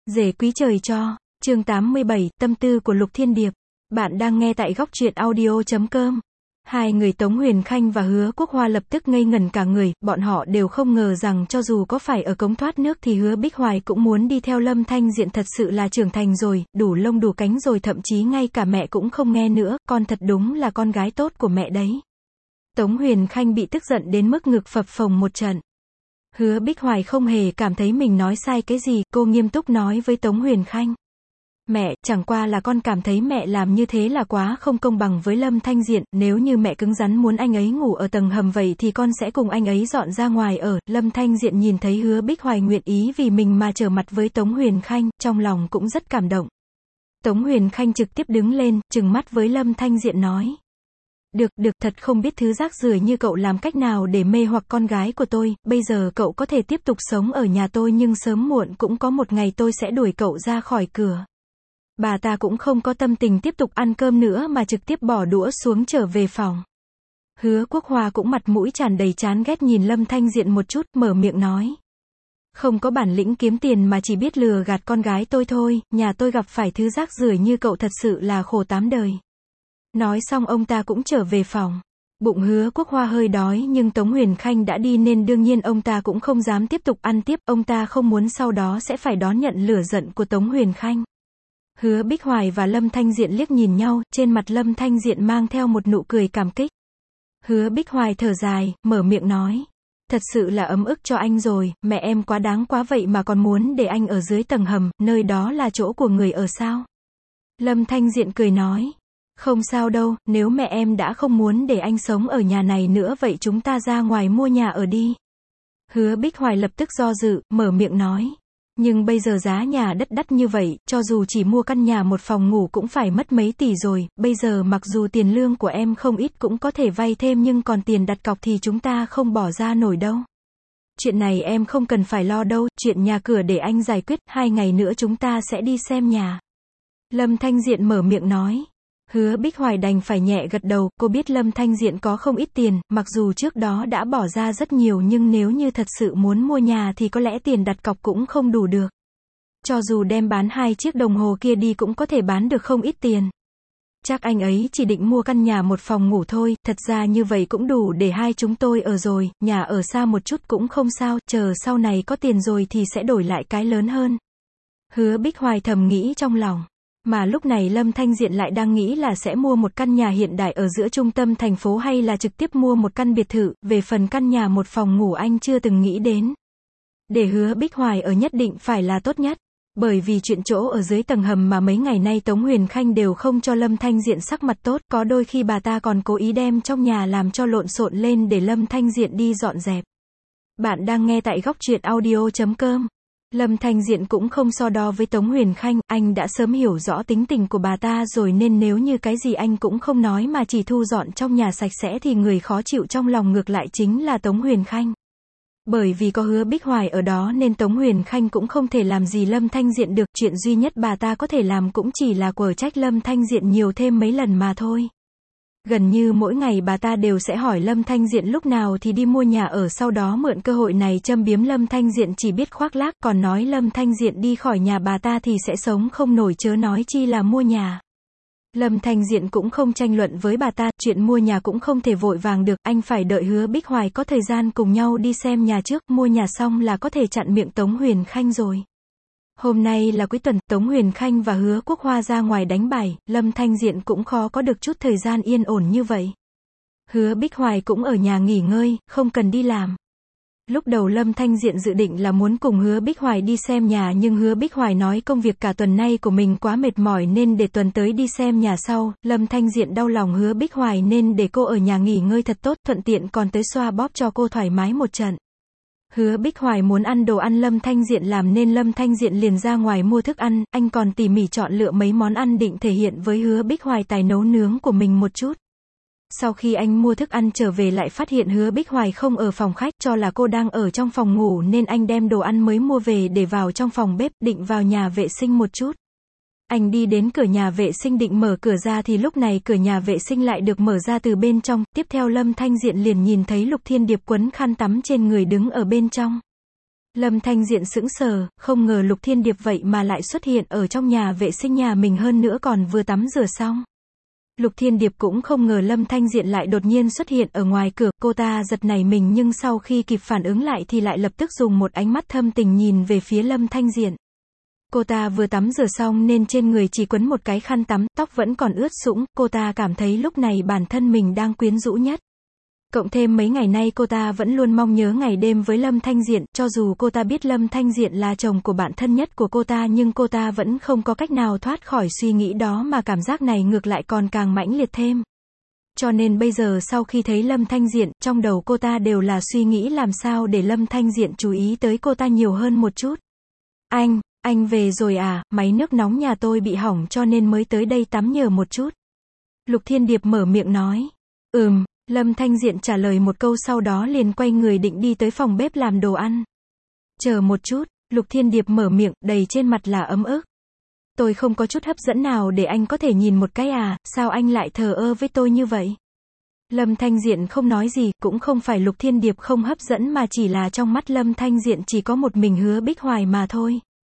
Rể quý trời cho, chương 87, tâm tư của Lục Thiên Điệp. Bạn đang nghe tại góc truyện audio.com. Hai người Tống Huyền Khanh và Hứa Quốc Hoa lập tức ngây ngẩn cả người, bọn họ đều không ngờ rằng cho dù có phải ở cống thoát nước thì Hứa Bích Hoài cũng muốn đi theo Lâm Thanh Diện, thật sự là trưởng thành rồi, đủ lông đủ cánh rồi, thậm chí ngay cả mẹ cũng không nghe nữa, con thật đúng là con gái tốt của mẹ đấy. Tống Huyền Khanh bị tức giận đến mức ngực phập phồng một trận. Hứa Bích Hoài không hề cảm thấy mình nói sai cái gì, cô nghiêm túc nói với Tống Huyền Khanh. Mẹ, chẳng qua là con cảm thấy mẹ làm như thế là quá không công bằng với Lâm Thanh Diện, nếu như mẹ cứng rắn muốn anh ấy ngủ ở tầng hầm vậy thì con sẽ cùng anh ấy dọn ra ngoài ở. Lâm Thanh Diện nhìn thấy Hứa Bích Hoài nguyện ý vì mình mà trở mặt với Tống Huyền Khanh, trong lòng cũng rất cảm động. Tống Huyền Khanh trực tiếp đứng lên, trừng mắt với Lâm Thanh Diện nói. Được, thật không biết thứ rác rưởi như cậu làm cách nào để mê hoặc con gái của tôi, bây giờ cậu có thể tiếp tục sống ở nhà tôi nhưng sớm muộn cũng có một ngày tôi sẽ đuổi cậu ra khỏi cửa. Bà ta cũng không có tâm tình tiếp tục ăn cơm nữa mà trực tiếp bỏ đũa xuống trở về phòng. Hứa Quốc Hoa cũng mặt mũi tràn đầy chán ghét nhìn Lâm Thanh Diện một chút, mở miệng nói. Không có bản lĩnh kiếm tiền mà chỉ biết lừa gạt con gái tôi thôi, nhà tôi gặp phải thứ rác rưởi như cậu thật sự là khổ tám đời. Nói xong ông ta cũng trở về phòng. Bụng Hứa Quốc Hoa hơi đói nhưng Tống Huyền Khanh đã đi nên đương nhiên ông ta cũng không dám tiếp tục ăn tiếp, ông ta không muốn sau đó sẽ phải đón nhận lửa giận của Tống Huyền Khanh. Hứa Bích Hoài và Lâm Thanh Diện liếc nhìn nhau, trên mặt Lâm Thanh Diện mang theo một nụ cười cảm kích. Hứa Bích Hoài thở dài, mở miệng nói. Thật sự là ấm ức cho anh rồi, mẹ em quá đáng quá vậy mà còn muốn để anh ở dưới tầng hầm, nơi đó là chỗ của người ở sao? Lâm Thanh Diện cười nói. Không sao đâu, nếu mẹ em đã không muốn để anh sống ở nhà này nữa vậy chúng ta ra ngoài mua nhà ở đi. Hứa Bích Hoài lập tức do dự, mở miệng nói. Nhưng bây giờ giá nhà đất đắt như vậy, cho dù chỉ mua căn nhà một phòng ngủ cũng phải mất mấy tỷ rồi, bây giờ mặc dù tiền lương của em không ít cũng có thể vay thêm nhưng còn tiền đặt cọc thì chúng ta không bỏ ra nổi đâu. Chuyện này em không cần phải lo đâu, chuyện nhà cửa để anh giải quyết, 2 ngày nữa chúng ta sẽ đi xem nhà. Lâm Thanh Diện mở miệng nói. Hứa Bích Hoài đành phải nhẹ gật đầu, cô biết Lâm Thanh Diện có không ít tiền, mặc dù trước đó đã bỏ ra rất nhiều nhưng nếu như thật sự muốn mua nhà thì có lẽ tiền đặt cọc cũng không đủ được. Cho dù đem bán 2 chiếc đồng hồ kia đi cũng có thể bán được không ít tiền. Chắc anh ấy chỉ định mua căn nhà một phòng ngủ thôi, thật ra như vậy cũng đủ để hai chúng tôi ở rồi, nhà ở xa một chút cũng không sao, chờ sau này có tiền rồi thì sẽ đổi lại cái lớn hơn. Hứa Bích Hoài thầm nghĩ trong lòng. Mà lúc này Lâm Thanh Diện lại đang nghĩ là sẽ mua một căn nhà hiện đại ở giữa trung tâm thành phố hay là trực tiếp mua một căn biệt thự, về phần căn nhà một phòng ngủ anh chưa từng nghĩ đến. Để Hứa Bích Hoài ở nhất định phải là tốt nhất. Bởi vì chuyện chỗ ở dưới tầng hầm mà mấy ngày nay Tống Huyền Khanh đều không cho Lâm Thanh Diện sắc mặt tốt, có đôi khi bà ta còn cố ý đem trong nhà làm cho lộn xộn lên để Lâm Thanh Diện đi dọn dẹp. Bạn đang nghe tại góc truyện audio.com. Lâm Thanh Diện cũng không so đo với Tống Huyền Khanh, anh đã sớm hiểu rõ tính tình của bà ta rồi nên nếu như cái gì anh cũng không nói mà chỉ thu dọn trong nhà sạch sẽ thì người khó chịu trong lòng ngược lại chính là Tống Huyền Khanh. Bởi vì có Hứa Bích Hoài ở đó nên Tống Huyền Khanh cũng không thể làm gì Lâm Thanh Diện được, chuyện duy nhất bà ta có thể làm cũng chỉ là quở trách Lâm Thanh Diện nhiều thêm mấy lần mà thôi. Gần như mỗi ngày bà ta đều sẽ hỏi Lâm Thanh Diện lúc nào thì đi mua nhà ở, sau đó mượn cơ hội này châm biếm Lâm Thanh Diện chỉ biết khoác lác, còn nói Lâm Thanh Diện đi khỏi nhà bà ta thì sẽ sống không nổi chớ nói chi là mua nhà. Lâm Thanh Diện cũng không tranh luận với bà ta, chuyện mua nhà cũng không thể vội vàng được, anh phải đợi Hứa Bích Hoài có thời gian cùng nhau đi xem nhà trước, mua nhà xong là có thể chặn miệng Tống Huyền Khanh rồi. Hôm nay là cuối tuần, Tống Huyền Khanh và Hứa Quốc Hoa ra ngoài đánh bài, Lâm Thanh Diện cũng khó có được chút thời gian yên ổn như vậy. Hứa Bích Hoài cũng ở nhà nghỉ ngơi, không cần đi làm. Lúc đầu Lâm Thanh Diện dự định là muốn cùng Hứa Bích Hoài đi xem nhà nhưng Hứa Bích Hoài nói công việc cả tuần nay của mình quá mệt mỏi nên để tuần tới đi xem nhà sau. Lâm Thanh Diện đau lòng Hứa Bích Hoài nên để cô ở nhà nghỉ ngơi thật tốt, thuận tiện còn tới xoa bóp cho cô thoải mái một trận. Hứa Bích Hoài muốn ăn đồ ăn Lâm Thanh Diện làm nên Lâm Thanh Diện liền ra ngoài mua thức ăn, anh còn tỉ mỉ chọn lựa mấy món ăn định thể hiện với Hứa Bích Hoài tài nấu nướng của mình một chút. Sau khi anh mua thức ăn trở về lại phát hiện Hứa Bích Hoài không ở phòng khách, cho là cô đang ở trong phòng ngủ nên anh đem đồ ăn mới mua về để vào trong phòng bếp, định vào nhà vệ sinh một chút. Anh đi đến cửa nhà vệ sinh định mở cửa ra thì lúc này cửa nhà vệ sinh lại được mở ra từ bên trong, tiếp theo Lâm Thanh Diện liền nhìn thấy Lục Thiên Điệp quấn khăn tắm trên người đứng ở bên trong. Lâm Thanh Diện sững sờ, không ngờ Lục Thiên Điệp vậy mà lại xuất hiện ở trong nhà vệ sinh nhà mình, hơn nữa còn vừa tắm rửa xong. Lục Thiên Điệp cũng không ngờ Lâm Thanh Diện lại đột nhiên xuất hiện ở ngoài cửa, cô ta giật nảy mình nhưng sau khi kịp phản ứng lại thì lại lập tức dùng một ánh mắt thâm tình nhìn về phía Lâm Thanh Diện. Cô ta vừa tắm rửa xong nên trên người chỉ quấn một cái khăn tắm, tóc vẫn còn ướt sũng, cô ta cảm thấy lúc này bản thân mình đang quyến rũ nhất. Cộng thêm mấy ngày nay cô ta vẫn luôn mong nhớ ngày đêm với Lâm Thanh Diện, cho dù cô ta biết Lâm Thanh Diện là chồng của bạn thân nhất của cô ta nhưng cô ta vẫn không có cách nào thoát khỏi suy nghĩ đó, mà cảm giác này ngược lại còn càng mãnh liệt thêm. Cho nên bây giờ sau khi thấy Lâm Thanh Diện, trong đầu cô ta đều là suy nghĩ làm sao để Lâm Thanh Diện chú ý tới cô ta nhiều hơn một chút. Anh về rồi à, máy nước nóng nhà tôi bị hỏng cho nên mới tới đây tắm nhờ một chút. Lục Thiên Điệp mở miệng nói. Lâm Thanh Diện trả lời một câu sau đó liền quay người định đi tới phòng bếp làm đồ ăn. Chờ một chút, Lục Thiên Điệp mở miệng, đầy trên mặt là ấm ức. Tôi không có chút hấp dẫn nào để anh có thể nhìn một cái à, sao anh lại thờ ơ với tôi như vậy? Lâm Thanh Diện không nói gì, cũng không phải Lục Thiên Điệp không hấp dẫn mà chỉ là trong mắt Lâm Thanh Diện chỉ có một mình Hứa Bích Hoài mà thôi.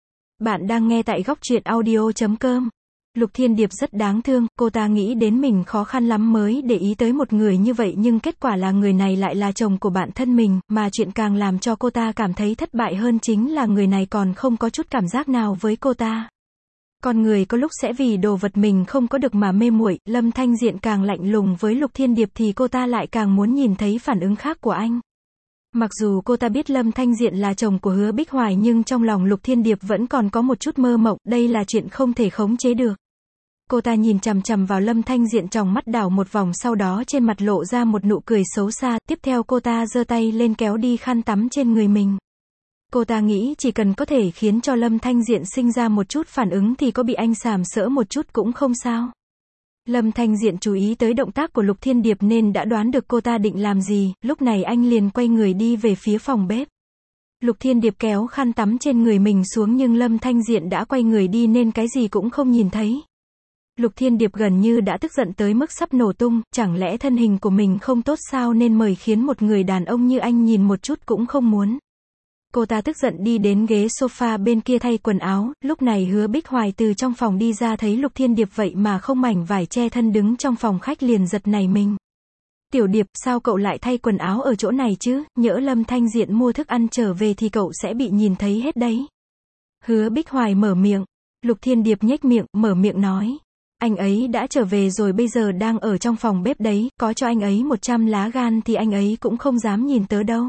Bạn đang nghe tại góc truyện audio.com. Lục Thiên Điệp rất đáng thương, cô ta nghĩ đến mình khó khăn lắm mới để ý tới một người như vậy nhưng kết quả là người này lại là chồng của bạn thân mình, mà chuyện càng làm cho cô ta cảm thấy thất bại hơn chính là người này còn không có chút cảm giác nào với cô ta. Con người có lúc sẽ vì đồ vật mình không có được mà mê muội. Lâm Thanh Diện càng lạnh lùng với Lục Thiên Điệp thì cô ta lại càng muốn nhìn thấy phản ứng khác của anh. Mặc dù cô ta biết Lâm Thanh Diện là chồng của Hứa Bích Hoài nhưng trong lòng Lục Thiên Điệp vẫn còn có một chút mơ mộng, đây là chuyện không thể khống chế được. Cô ta nhìn chằm chằm vào Lâm Thanh Diện, trong mắt đảo một vòng, sau đó trên mặt lộ ra một nụ cười xấu xa, tiếp theo cô ta giơ tay lên kéo đi khăn tắm trên người mình. Cô ta nghĩ chỉ cần có thể khiến cho Lâm Thanh Diện sinh ra một chút phản ứng thì có bị anh sàm sỡ một chút cũng không sao. Lâm Thanh Diện chú ý tới động tác của Lục Thiên Điệp nên đã đoán được cô ta định làm gì, lúc này anh liền quay người đi về phía phòng bếp. Lục Thiên Điệp kéo khăn tắm trên người mình xuống nhưng Lâm Thanh Diện đã quay người đi nên cái gì cũng không nhìn thấy. Lục Thiên Điệp gần như đã tức giận tới mức sắp nổ tung, chẳng lẽ thân hình của mình không tốt sao nên mời khiến một người đàn ông như anh nhìn một chút cũng không muốn. Cô ta tức giận đi đến ghế sofa bên kia thay quần áo, lúc này Hứa Bích Hoài từ trong phòng đi ra thấy Lục Thiên Điệp vậy mà không mảnh vải che thân đứng trong phòng khách liền giật nảy mình. Tiểu Điệp, sao cậu lại thay quần áo ở chỗ này chứ, nhỡ Lâm Thanh Diện mua thức ăn trở về thì cậu sẽ bị nhìn thấy hết đấy. Hứa Bích Hoài mở miệng. Lục Thiên Điệp nhếch miệng, mở miệng nói. Anh ấy đã trở về rồi, bây giờ đang ở trong phòng bếp đấy, có cho anh ấy 100 lá gan thì anh ấy cũng không dám nhìn tớ đâu.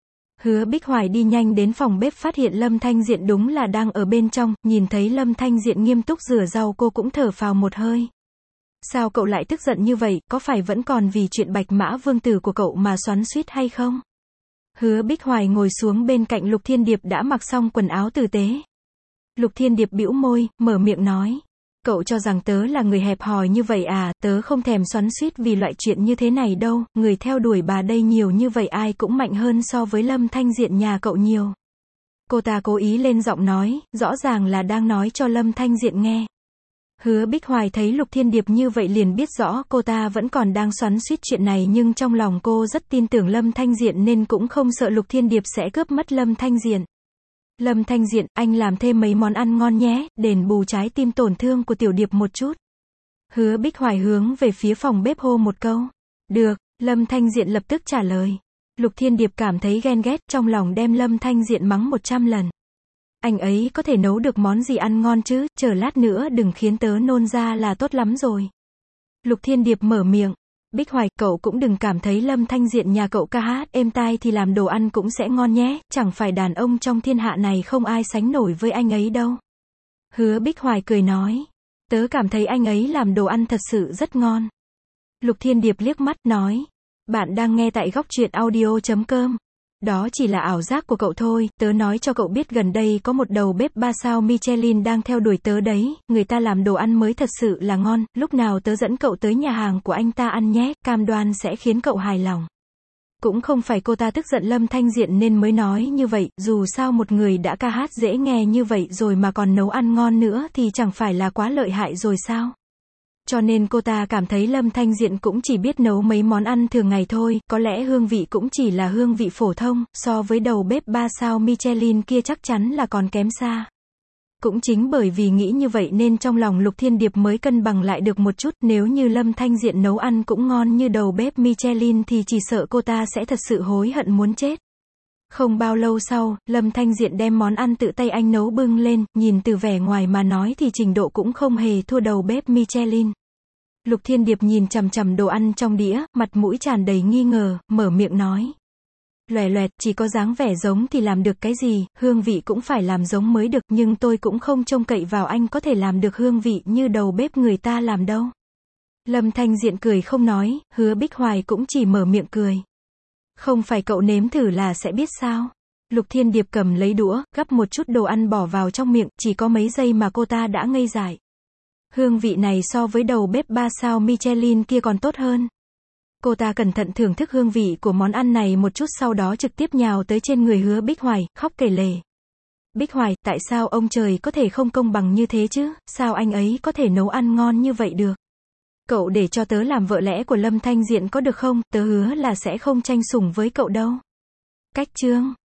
Hứa Bích Hoài đi nhanh đến phòng bếp phát hiện Lâm Thanh Diện đúng là đang ở bên trong, nhìn thấy Lâm Thanh Diện nghiêm túc rửa rau cô cũng thở phào một hơi. Sao cậu lại tức giận như vậy, có phải vẫn còn vì chuyện Bạch Mã Vương Tử của cậu mà xoắn xuýt hay không? Hứa Bích Hoài ngồi xuống bên cạnh Lục Thiên Điệp đã mặc xong quần áo tử tế. Lục Thiên Điệp bĩu môi, mở miệng nói. Cậu cho rằng tớ là người hẹp hòi như vậy à, tớ không thèm xoắn xuýt vì loại chuyện như thế này đâu, người theo đuổi bà đây nhiều như vậy ai cũng mạnh hơn so với Lâm Thanh Diện nhà cậu nhiều. Cô ta cố ý lên giọng nói, rõ ràng là đang nói cho Lâm Thanh Diện nghe. Hứa Bích Hoài thấy Lục Thiên Điệp như vậy liền biết rõ cô ta vẫn còn đang xoắn xuýt chuyện này nhưng trong lòng cô rất tin tưởng Lâm Thanh Diện nên cũng không sợ Lục Thiên Điệp sẽ cướp mất Lâm Thanh Diện. Lâm Thanh Diện, anh làm thêm mấy món ăn ngon nhé, đền bù trái tim tổn thương của Tiểu Điệp một chút. Hứa Bích Hoài hướng về phía phòng bếp hô một câu. Được, Lâm Thanh Diện lập tức trả lời. Lục Thiên Điệp cảm thấy ghen ghét, trong lòng đem Lâm Thanh Diện mắng 100 lần. Anh ấy có thể nấu được món gì ăn ngon chứ, chờ lát nữa đừng khiến tớ nôn ra là tốt lắm rồi. Lục Thiên Điệp mở miệng. Bích Hoài, cậu cũng đừng cảm thấy Lâm Thanh Diện nhà cậu ca hát êm tai thì làm đồ ăn cũng sẽ ngon nhé, chẳng phải đàn ông trong thiên hạ này không ai sánh nổi với anh ấy đâu. Hứa Bích Hoài cười nói. Tớ cảm thấy anh ấy làm đồ ăn thật sự rất ngon. Lục Thiên Điệp liếc mắt, nói. Bạn đang nghe tại góc truyện audio.com. Đó chỉ là ảo giác của cậu thôi, tớ nói cho cậu biết gần đây có một đầu bếp 3 sao Michelin đang theo đuổi tớ đấy, người ta làm đồ ăn mới thật sự là ngon, lúc nào tớ dẫn cậu tới nhà hàng của anh ta ăn nhé, cam đoan sẽ khiến cậu hài lòng. Cũng không phải cô ta tức giận Lâm Thanh Diện nên mới nói như vậy, dù sao một người đã ca hát dễ nghe như vậy rồi mà còn nấu ăn ngon nữa thì chẳng phải là quá lợi hại rồi sao? Cho nên cô ta cảm thấy Lâm Thanh Diện cũng chỉ biết nấu mấy món ăn thường ngày thôi, có lẽ hương vị cũng chỉ là hương vị phổ thông, so với đầu bếp 3 sao Michelin kia chắc chắn là còn kém xa. Cũng chính bởi vì nghĩ như vậy nên trong lòng Lục Thiên Điệp mới cân bằng lại được một chút, nếu như Lâm Thanh Diện nấu ăn cũng ngon như đầu bếp Michelin thì chỉ sợ cô ta sẽ thật sự hối hận muốn chết. Không bao lâu sau, Lâm Thanh Diện đem món ăn tự tay anh nấu bưng lên, nhìn từ vẻ ngoài mà nói thì trình độ cũng không hề thua đầu bếp Michelin. Lục Thiên Điệp nhìn chằm chằm đồ ăn trong đĩa, mặt mũi tràn đầy nghi ngờ, mở miệng nói. Loè loẹt, chỉ có dáng vẻ giống thì làm được cái gì, hương vị cũng phải làm giống mới được, nhưng tôi cũng không trông cậy vào anh có thể làm được hương vị như đầu bếp người ta làm đâu. Lâm Thanh Diện cười không nói, Hứa Bích Hoài cũng chỉ mở miệng cười. Không phải cậu nếm thử là sẽ biết sao? Lục Thiên Điệp cầm lấy đũa, gắp một chút đồ ăn bỏ vào trong miệng, chỉ có mấy giây mà cô ta đã ngây dại. Hương vị này so với đầu bếp 3 sao Michelin kia còn tốt hơn. Cô ta cẩn thận thưởng thức hương vị của món ăn này một chút sau đó trực tiếp nhào tới trên người Hứa Bích Hoài, khóc kể lể. Bích Hoài, tại sao ông trời có thể không công bằng như thế chứ, sao anh ấy có thể nấu ăn ngon như vậy được? Cậu để cho tớ làm vợ lẽ của Lâm Thanh Diện có được không, tớ hứa là sẽ không tranh sủng với cậu đâu. Cách chương